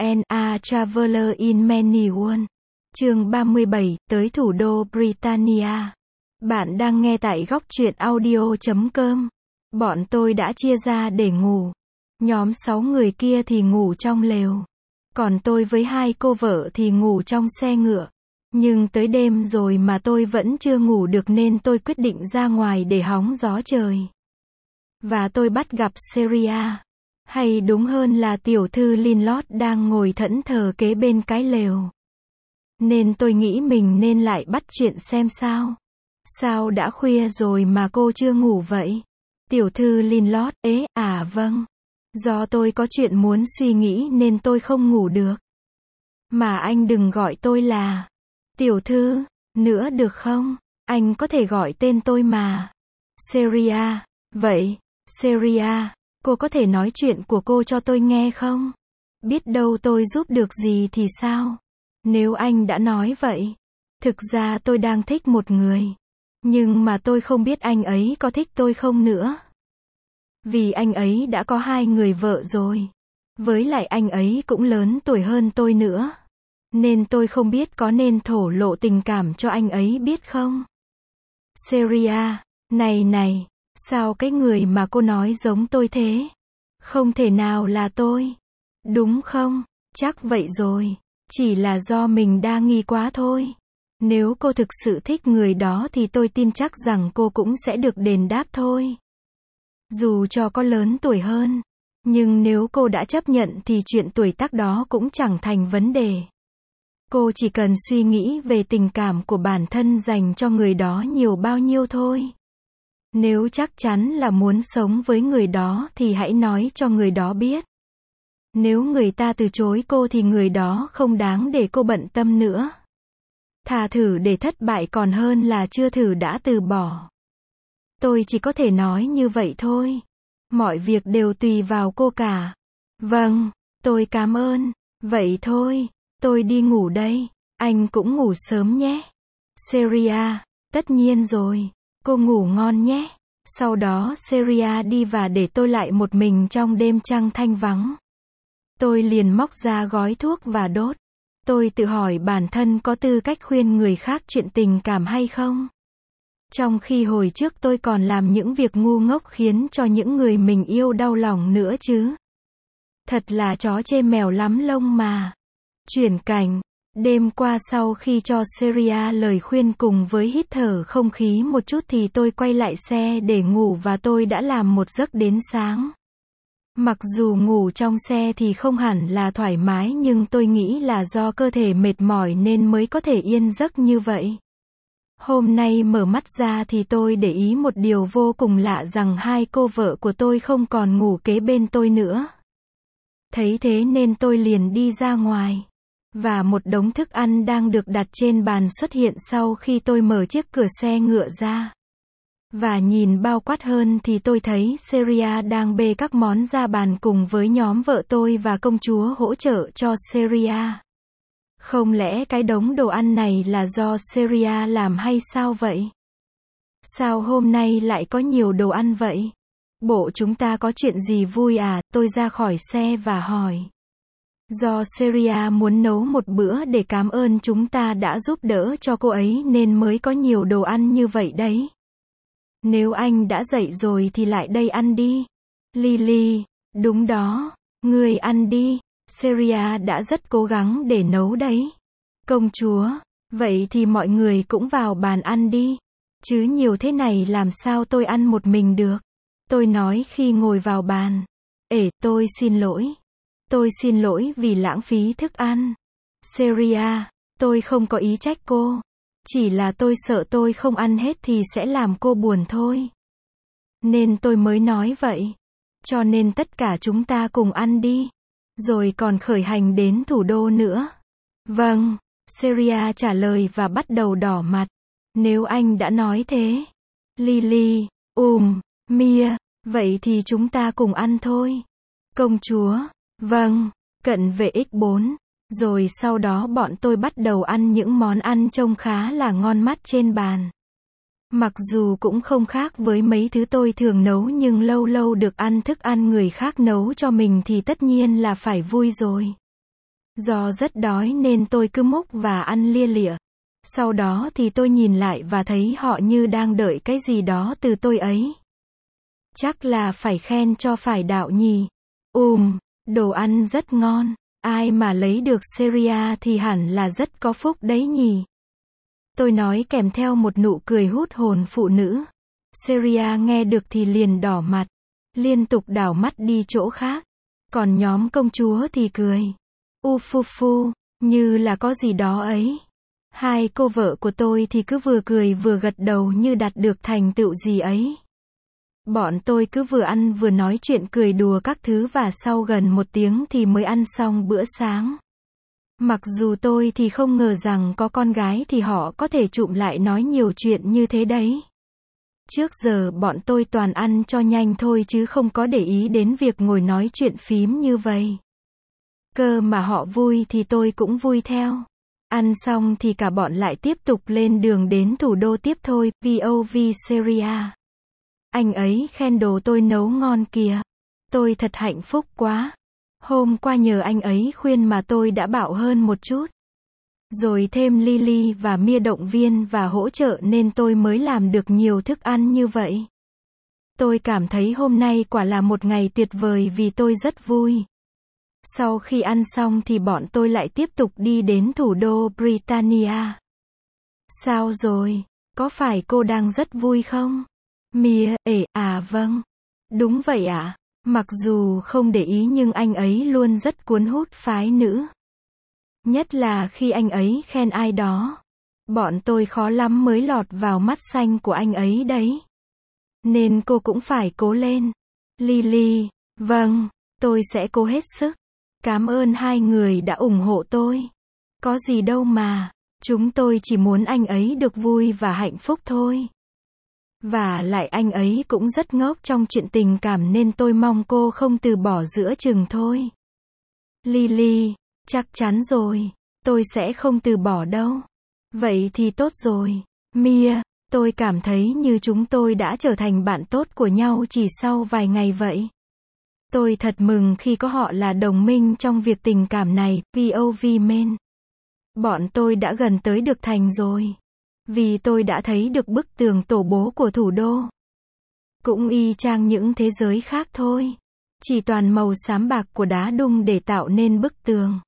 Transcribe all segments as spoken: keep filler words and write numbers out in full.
and a Traveler in Many Worlds. Chương ba mươi bảy, tới thủ đô Britannia. Bạn đang nghe tại góc truyện audio chấm com. Bọn tôi đã chia ra để ngủ. Nhóm sáu người kia thì ngủ trong lều. Còn tôi với hai cô vợ thì ngủ trong xe ngựa. Nhưng tới đêm rồi mà tôi vẫn chưa ngủ được nên tôi quyết định ra ngoài để hóng gió trời. Và tôi bắt gặp Ceria. Hay đúng hơn là tiểu thư Linlord đang ngồi thẫn thờ kế bên cái lều. Nên tôi nghĩ mình nên lại bắt chuyện xem sao. Sao đã khuya rồi mà cô chưa ngủ vậy? Tiểu thư Linlord, ế, à vâng. Do tôi có chuyện muốn suy nghĩ nên tôi không ngủ được. Mà anh đừng gọi tôi là tiểu thư nữa được không? Anh có thể gọi tên tôi mà. Ceria. Vậy, Ceria, cô có thể nói chuyện của cô cho tôi nghe không? Biết đâu tôi giúp được gì thì sao? Nếu anh đã nói vậy. Thực ra tôi đang thích một người. Nhưng mà tôi không biết anh ấy có thích tôi không nữa. Vì anh ấy đã có hai người vợ rồi. Với lại anh ấy cũng lớn tuổi hơn tôi nữa. Nên tôi không biết có nên thổ lộ tình cảm cho anh ấy biết không? Ceria, này này, sao cái người mà cô nói giống tôi thế? Không thể nào là tôi. Đúng không? Chắc vậy rồi. Chỉ là do mình đa nghi quá thôi. Nếu cô thực sự thích người đó thì tôi tin chắc rằng cô cũng sẽ được đền đáp thôi. Dù cho có lớn tuổi hơn. Nhưng nếu cô đã chấp nhận thì chuyện tuổi tác đó cũng chẳng thành vấn đề. Cô chỉ cần suy nghĩ về tình cảm của bản thân dành cho người đó nhiều bao nhiêu thôi. Nếu chắc chắn là muốn sống với người đó thì hãy nói cho người đó biết. Nếu người ta từ chối cô thì người đó không đáng để cô bận tâm nữa. Thà thử để thất bại còn hơn là chưa thử đã từ bỏ. Tôi chỉ có thể nói như vậy thôi. Mọi việc đều tùy vào cô cả. Vâng, tôi cảm ơn. Vậy thôi, tôi đi ngủ đây. Anh cũng ngủ sớm nhé. Ceria, tất nhiên rồi. Cô ngủ ngon nhé. Sau đó Ceria đi và để tôi lại một mình trong đêm trăng thanh vắng. Tôi liền móc ra gói thuốc và đốt. Tôi tự hỏi bản thân có tư cách khuyên người khác chuyện tình cảm hay không? Trong khi hồi trước tôi còn làm những việc ngu ngốc khiến cho những người mình yêu đau lòng nữa chứ. Thật là chó chê mèo lắm lông mà. Chuyển cảnh. Đêm qua sau khi cho Ceria lời khuyên cùng với hít thở không khí một chút thì tôi quay lại xe để ngủ và tôi đã làm một giấc đến sáng. Mặc dù ngủ trong xe thì không hẳn là thoải mái nhưng tôi nghĩ là do cơ thể mệt mỏi nên mới có thể yên giấc như vậy. Hôm nay mở mắt ra thì tôi để ý một điều vô cùng lạ rằng hai cô vợ của tôi không còn ngủ kế bên tôi nữa. Thấy thế nên tôi liền đi ra ngoài. Và một đống thức ăn đang được đặt trên bàn xuất hiện sau khi tôi mở chiếc cửa xe ngựa ra. Và nhìn bao quát hơn thì tôi thấy Ceria đang bê các món ra bàn cùng với nhóm vợ tôi và công chúa hỗ trợ cho Ceria. Không lẽ cái đống đồ ăn này là do Ceria làm hay sao vậy? Sao hôm nay lại có nhiều đồ ăn vậy? Bộ chúng ta có chuyện gì vui à? Tôi ra khỏi xe và hỏi. Do Ceria muốn nấu một bữa để cảm ơn chúng ta đã giúp đỡ cho cô ấy nên mới có nhiều đồ ăn như vậy đấy. Nếu anh đã dậy rồi thì lại đây ăn đi. Lily, đúng đó, ngươi ăn đi. Ceria đã rất cố gắng để nấu đấy. Công chúa, vậy thì mọi người cũng vào bàn ăn đi. Chứ nhiều thế này làm sao tôi ăn một mình được. Tôi nói khi ngồi vào bàn. Ể, tôi xin lỗi. Tôi xin lỗi vì lãng phí thức ăn. Ceria, tôi không có ý trách cô. Chỉ là tôi sợ tôi không ăn hết thì sẽ làm cô buồn thôi. Nên tôi mới nói vậy. Cho nên tất cả chúng ta cùng ăn đi. Rồi còn khởi hành đến thủ đô nữa. Vâng, Ceria trả lời và bắt đầu đỏ mặt. Nếu anh đã nói thế. Lily, ùm, Mia, vậy thì chúng ta cùng ăn thôi. Công chúa, vâng, cận vệ ích bốn. Rồi sau đó bọn tôi bắt đầu ăn những món ăn trông khá là ngon mắt trên bàn. Mặc dù cũng không khác với mấy thứ tôi thường nấu nhưng lâu lâu được ăn thức ăn người khác nấu cho mình thì tất nhiên là phải vui rồi. Do rất đói nên tôi cứ múc và ăn lia lịa. Sau đó thì tôi nhìn lại và thấy họ như đang đợi cái gì đó từ tôi ấy. Chắc là phải khen cho phải đạo nhỉ. Ùm, đồ ăn rất ngon. Ai mà lấy được Seria thì hẳn là rất có phúc đấy nhỉ. Tôi nói kèm theo một nụ cười hút hồn phụ nữ. Seria nghe được thì liền đỏ mặt, liên tục đảo mắt đi chỗ khác. Còn nhóm công chúa thì cười. U phu phu, như là có gì đó ấy. Hai cô vợ của tôi thì cứ vừa cười vừa gật đầu như đạt được thành tựu gì ấy. Bọn tôi cứ vừa ăn vừa nói chuyện cười đùa các thứ và sau gần một tiếng thì mới ăn xong bữa sáng. Mặc dù tôi thì không ngờ rằng có con gái thì họ có thể chụm lại nói nhiều chuyện như thế đấy. Trước giờ bọn tôi toàn ăn cho nhanh thôi chứ không có để ý đến việc ngồi nói chuyện phím như vậy. Cơ mà họ vui thì tôi cũng vui theo. Ăn xong thì cả bọn lại tiếp tục lên đường đến thủ đô tiếp thôi, vê o vê Seria. Anh ấy khen đồ tôi nấu ngon kìa. Tôi thật hạnh phúc quá. Hôm qua nhờ anh ấy khuyên mà tôi đã bảo hơn một chút. Rồi thêm Lily và Mia động viên và hỗ trợ nên tôi mới làm được nhiều thức ăn như vậy. Tôi cảm thấy hôm nay quả là một ngày tuyệt vời vì tôi rất vui. Sau khi ăn xong thì bọn tôi lại tiếp tục đi đến thủ đô Britannia. Sao rồi? Có phải cô đang rất vui không? Mia, ể, à vâng. Đúng vậy ạ. À? Mặc dù không để ý nhưng anh ấy luôn rất cuốn hút phái nữ. Nhất là khi anh ấy khen ai đó. Bọn tôi khó lắm mới lọt vào mắt xanh của anh ấy đấy. Nên cô cũng phải cố lên. Lily, vâng, tôi sẽ cố hết sức. Cảm ơn hai người đã ủng hộ tôi. Có gì đâu mà, chúng tôi chỉ muốn anh ấy được vui và hạnh phúc thôi. Và lại anh ấy cũng rất ngốc trong chuyện tình cảm nên tôi mong cô không từ bỏ giữa chừng thôi. Lily, chắc chắn rồi, tôi sẽ không từ bỏ đâu. Vậy thì tốt rồi. Mia, tôi cảm thấy như chúng tôi đã trở thành bạn tốt của nhau chỉ sau vài ngày vậy. Tôi thật mừng khi có họ là đồng minh trong việc tình cảm này, vê o vê men. Bọn tôi đã gần tới được thành rồi. Vì tôi đã thấy được bức tường tổ bố của thủ đô. Cũng y chang những thế giới khác thôi. Chỉ toàn màu xám bạc của đá đung để tạo nên bức tường.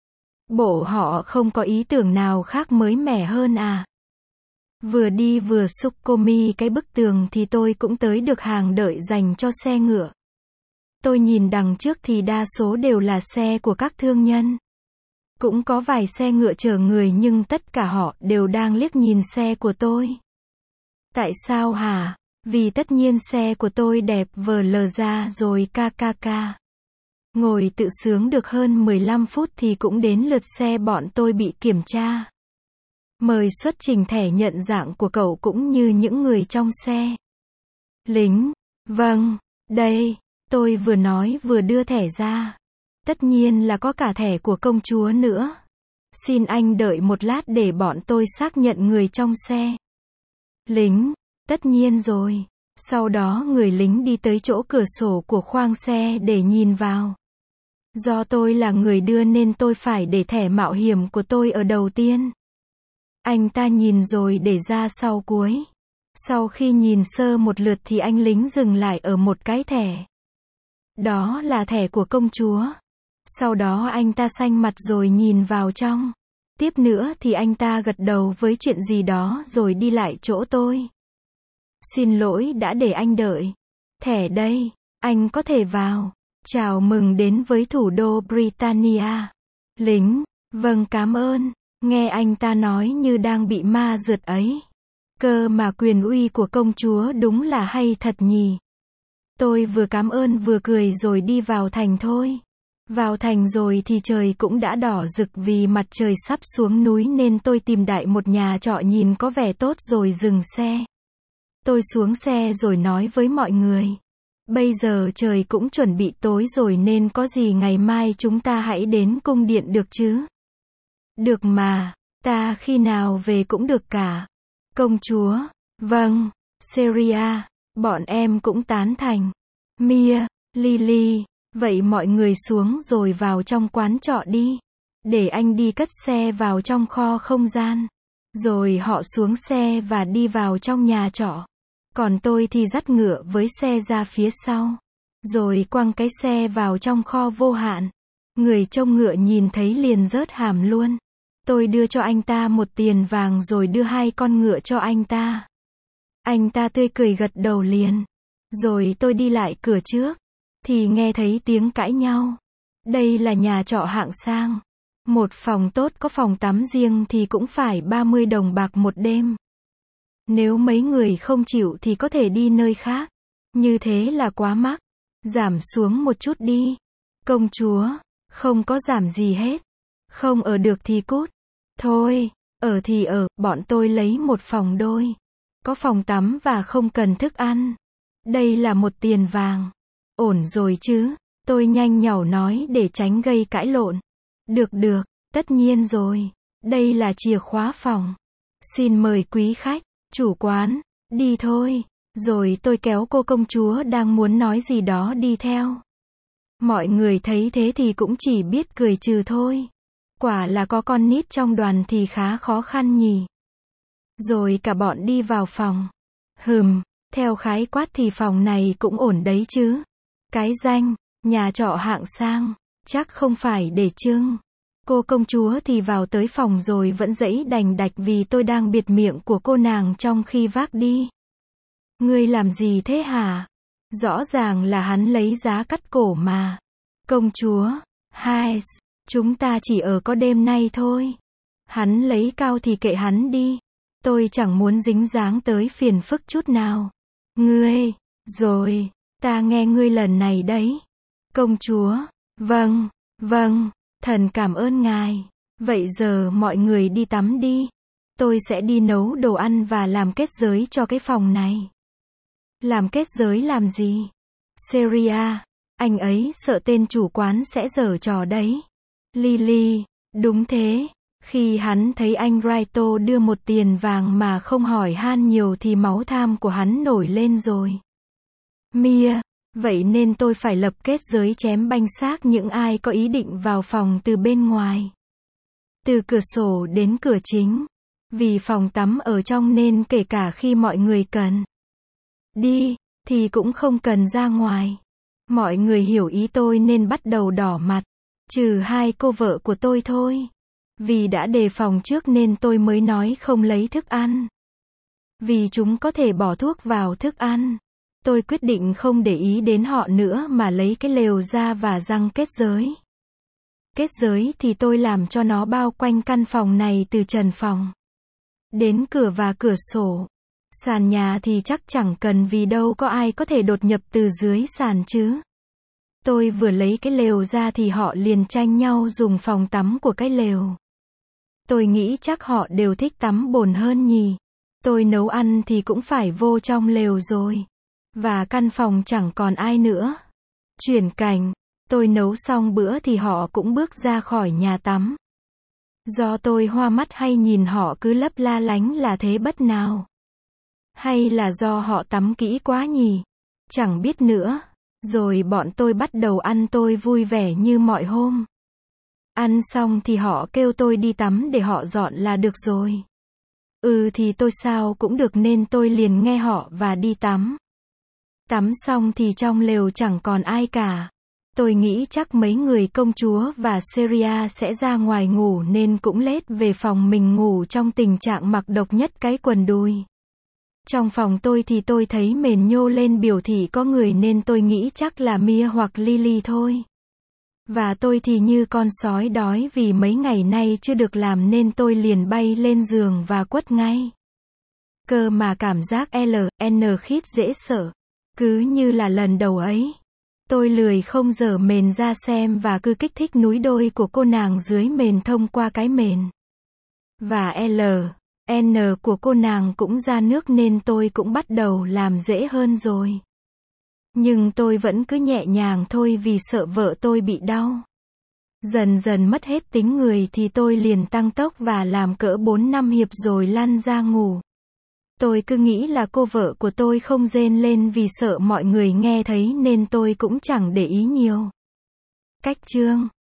Bộ họ không có ý tưởng nào khác mới mẻ hơn à? Vừa đi vừa xúc cô mi cái bức tường thì tôi cũng tới được hàng đợi dành cho xe ngựa. Tôi nhìn đằng trước thì đa số đều là xe của các thương nhân. Cũng có vài xe ngựa chở người nhưng tất cả họ đều đang liếc nhìn xe của tôi. Tại sao hả? Vì tất nhiên xe của tôi đẹp vờ lờ ra rồi ca ca ca. Ngồi tự sướng được hơn mười lăm phút thì cũng đến lượt xe bọn tôi bị kiểm tra. Mời xuất trình thẻ nhận dạng của cậu cũng như những người trong xe. Lính, vâng, đây, tôi vừa nói vừa đưa thẻ ra. Tất nhiên là có cả thẻ của công chúa nữa. Xin anh đợi một lát để bọn tôi xác nhận người trong xe. Lính, tất nhiên rồi. Sau đó người lính đi tới chỗ cửa sổ của khoang xe để nhìn vào. Do tôi là người đưa nên tôi phải để thẻ mạo hiểm của tôi ở đầu tiên. Anh ta nhìn rồi để ra sau cuối. Sau khi nhìn sơ một lượt thì anh lính dừng lại ở một cái thẻ. Đó là thẻ của công chúa. Sau đó anh ta xanh mặt rồi nhìn vào trong. Tiếp nữa thì anh ta gật đầu với chuyện gì đó rồi đi lại chỗ tôi. Xin lỗi đã để anh đợi. Thẻ đây, anh có thể vào. Chào mừng đến với thủ đô Britannia. Lính, vâng cảm ơn. Nghe anh ta nói như đang bị ma rượt ấy. Cơ mà quyền uy của công chúa đúng là hay thật nhỉ. Tôi vừa cảm ơn vừa cười rồi đi vào thành thôi. Vào thành rồi thì trời cũng đã đỏ rực vì mặt trời sắp xuống núi nên tôi tìm đại một nhà trọ nhìn có vẻ tốt rồi dừng xe. Tôi xuống xe rồi nói với mọi người. Bây giờ trời cũng chuẩn bị tối rồi nên có gì ngày mai chúng ta hãy đến cung điện được chứ? Được mà, ta khi nào về cũng được cả. Công chúa, vâng, Seria, bọn em cũng tán thành. Mia, Lily, vậy mọi người xuống rồi vào trong quán trọ đi. để anh đi cất xe vào trong kho không gian. Rồi họ xuống xe và đi vào trong nhà trọ. Còn tôi thì dắt ngựa với xe ra phía sau. Rồi quăng cái xe vào trong kho vô hạn. Người trông ngựa nhìn thấy liền rớt hàm luôn. Tôi đưa cho anh ta một tiền vàng rồi đưa hai con ngựa cho anh ta. Anh ta tươi cười gật đầu liền. Rồi tôi đi lại cửa trước. Thì nghe thấy tiếng cãi nhau. Đây là nhà trọ hạng sang. Một phòng tốt có phòng tắm riêng thì cũng phải ba mươi đồng bạc một đêm. Nếu mấy người không chịu thì có thể đi nơi khác. Như thế là quá mắc. Giảm xuống một chút đi. Công chúa, không có giảm gì hết. Không ở được thì cút. Thôi, ở thì ở, bọn tôi lấy một phòng đôi. Có phòng tắm và không cần thức ăn. Đây là một tiền vàng. Ổn rồi chứ? Tôi nhanh nhảu nói để tránh gây cãi lộn. Được được, tất nhiên rồi. Đây là chìa khóa phòng. Xin mời quý khách, chủ quán, đi thôi. Rồi tôi kéo cô công chúa đang muốn nói gì đó đi theo. Mọi người thấy thế thì cũng chỉ biết cười trừ thôi. Quả là có con nít trong đoàn thì khá khó khăn nhỉ. Rồi cả bọn đi vào phòng. Hừm, theo khái quát thì phòng này cũng ổn đấy chứ. Cái danh, nhà trọ hạng sang, chắc không phải để trưng. Cô công chúa thì vào tới phòng rồi vẫn dãy đành đạch vì tôi đang bịt miệng của cô nàng trong khi vác đi. Ngươi làm gì thế hả? Rõ ràng là hắn lấy giá cắt cổ mà. Công chúa, hai, chúng ta chỉ ở có đêm nay thôi. Hắn lấy cao thì kệ hắn đi. Tôi chẳng muốn dính dáng tới phiền phức chút nào. Ngươi, rồi, ta nghe ngươi lần này đấy. Công chúa, vâng, vâng, thần cảm ơn ngài. Vậy giờ mọi người đi tắm đi. Tôi sẽ đi nấu đồ ăn và làm kết giới cho cái phòng này. Làm kết giới làm gì? Seria, anh ấy sợ tên chủ quán sẽ giở trò đấy. Lily, đúng thế. Khi hắn thấy anh Raito đưa một tiền vàng mà không hỏi han nhiều thì máu tham của hắn nổi lên rồi. Mia, vậy nên tôi phải lập kết giới chém banh xác những ai có ý định vào phòng từ bên ngoài. Từ cửa sổ đến cửa chính. Vì phòng tắm ở trong nên kể cả khi mọi người cần đi, thì cũng không cần ra ngoài. Mọi người hiểu ý tôi nên bắt đầu đỏ mặt. Trừ hai cô vợ của tôi thôi. Vì đã đề phòng trước nên tôi mới nói không lấy thức ăn. Vì chúng có thể bỏ thuốc vào thức ăn. Tôi quyết định không để ý đến họ nữa mà lấy cái lều ra và răng kết giới. Kết giới thì tôi làm cho nó bao quanh căn phòng này từ trần phòng đến cửa và cửa sổ. Sàn nhà thì chắc chẳng cần vì đâu có ai có thể đột nhập từ dưới sàn chứ. Tôi vừa lấy cái lều ra thì họ liền tranh nhau dùng phòng tắm của cái lều. Tôi nghĩ chắc họ đều thích tắm bồn hơn nhỉ. Tôi nấu ăn thì cũng phải vô trong lều rồi. Và căn phòng chẳng còn ai nữa. Chuyển cảnh, tôi nấu xong bữa thì họ cũng bước ra khỏi nhà tắm. Do tôi hoa mắt hay nhìn họ cứ lấp la lánh là thế bất nào? Hay là do họ tắm kỹ quá nhỉ? Chẳng biết nữa. Rồi bọn tôi bắt đầu ăn tôi vui vẻ như mọi hôm. Ăn xong thì họ kêu tôi đi tắm để họ dọn là được rồi. Ừ thì tôi sao cũng được nên tôi liền nghe họ và đi tắm. Tắm xong thì trong lều chẳng còn ai cả. Tôi nghĩ chắc mấy người công chúa và Seria sẽ ra ngoài ngủ nên cũng lết về phòng mình ngủ trong tình trạng mặc độc nhất cái quần đùi. Trong phòng tôi thì tôi thấy mền nhô lên biểu thị có người nên tôi nghĩ chắc là Mia hoặc Lily thôi. Và tôi thì như con sói đói vì mấy ngày nay chưa được làm nên tôi liền bay lên giường và quất ngay. Cơ mà cảm giác L N khít dễ sợ. Cứ như là lần đầu ấy. Tôi lười không dở mền ra xem và cứ kích thích núi đôi của cô nàng dưới mền thông qua cái mền. Và L N của cô nàng cũng ra nước nên tôi cũng bắt đầu làm dễ hơn rồi. Nhưng tôi vẫn cứ nhẹ nhàng thôi vì sợ vợ tôi bị đau. Dần dần mất hết tính người thì tôi liền tăng tốc và làm cỡ bốn năm hiệp rồi lăn ra ngủ. Tôi cứ nghĩ là cô vợ của tôi không rên lên vì sợ mọi người nghe thấy nên tôi cũng chẳng để ý nhiều. Cách chương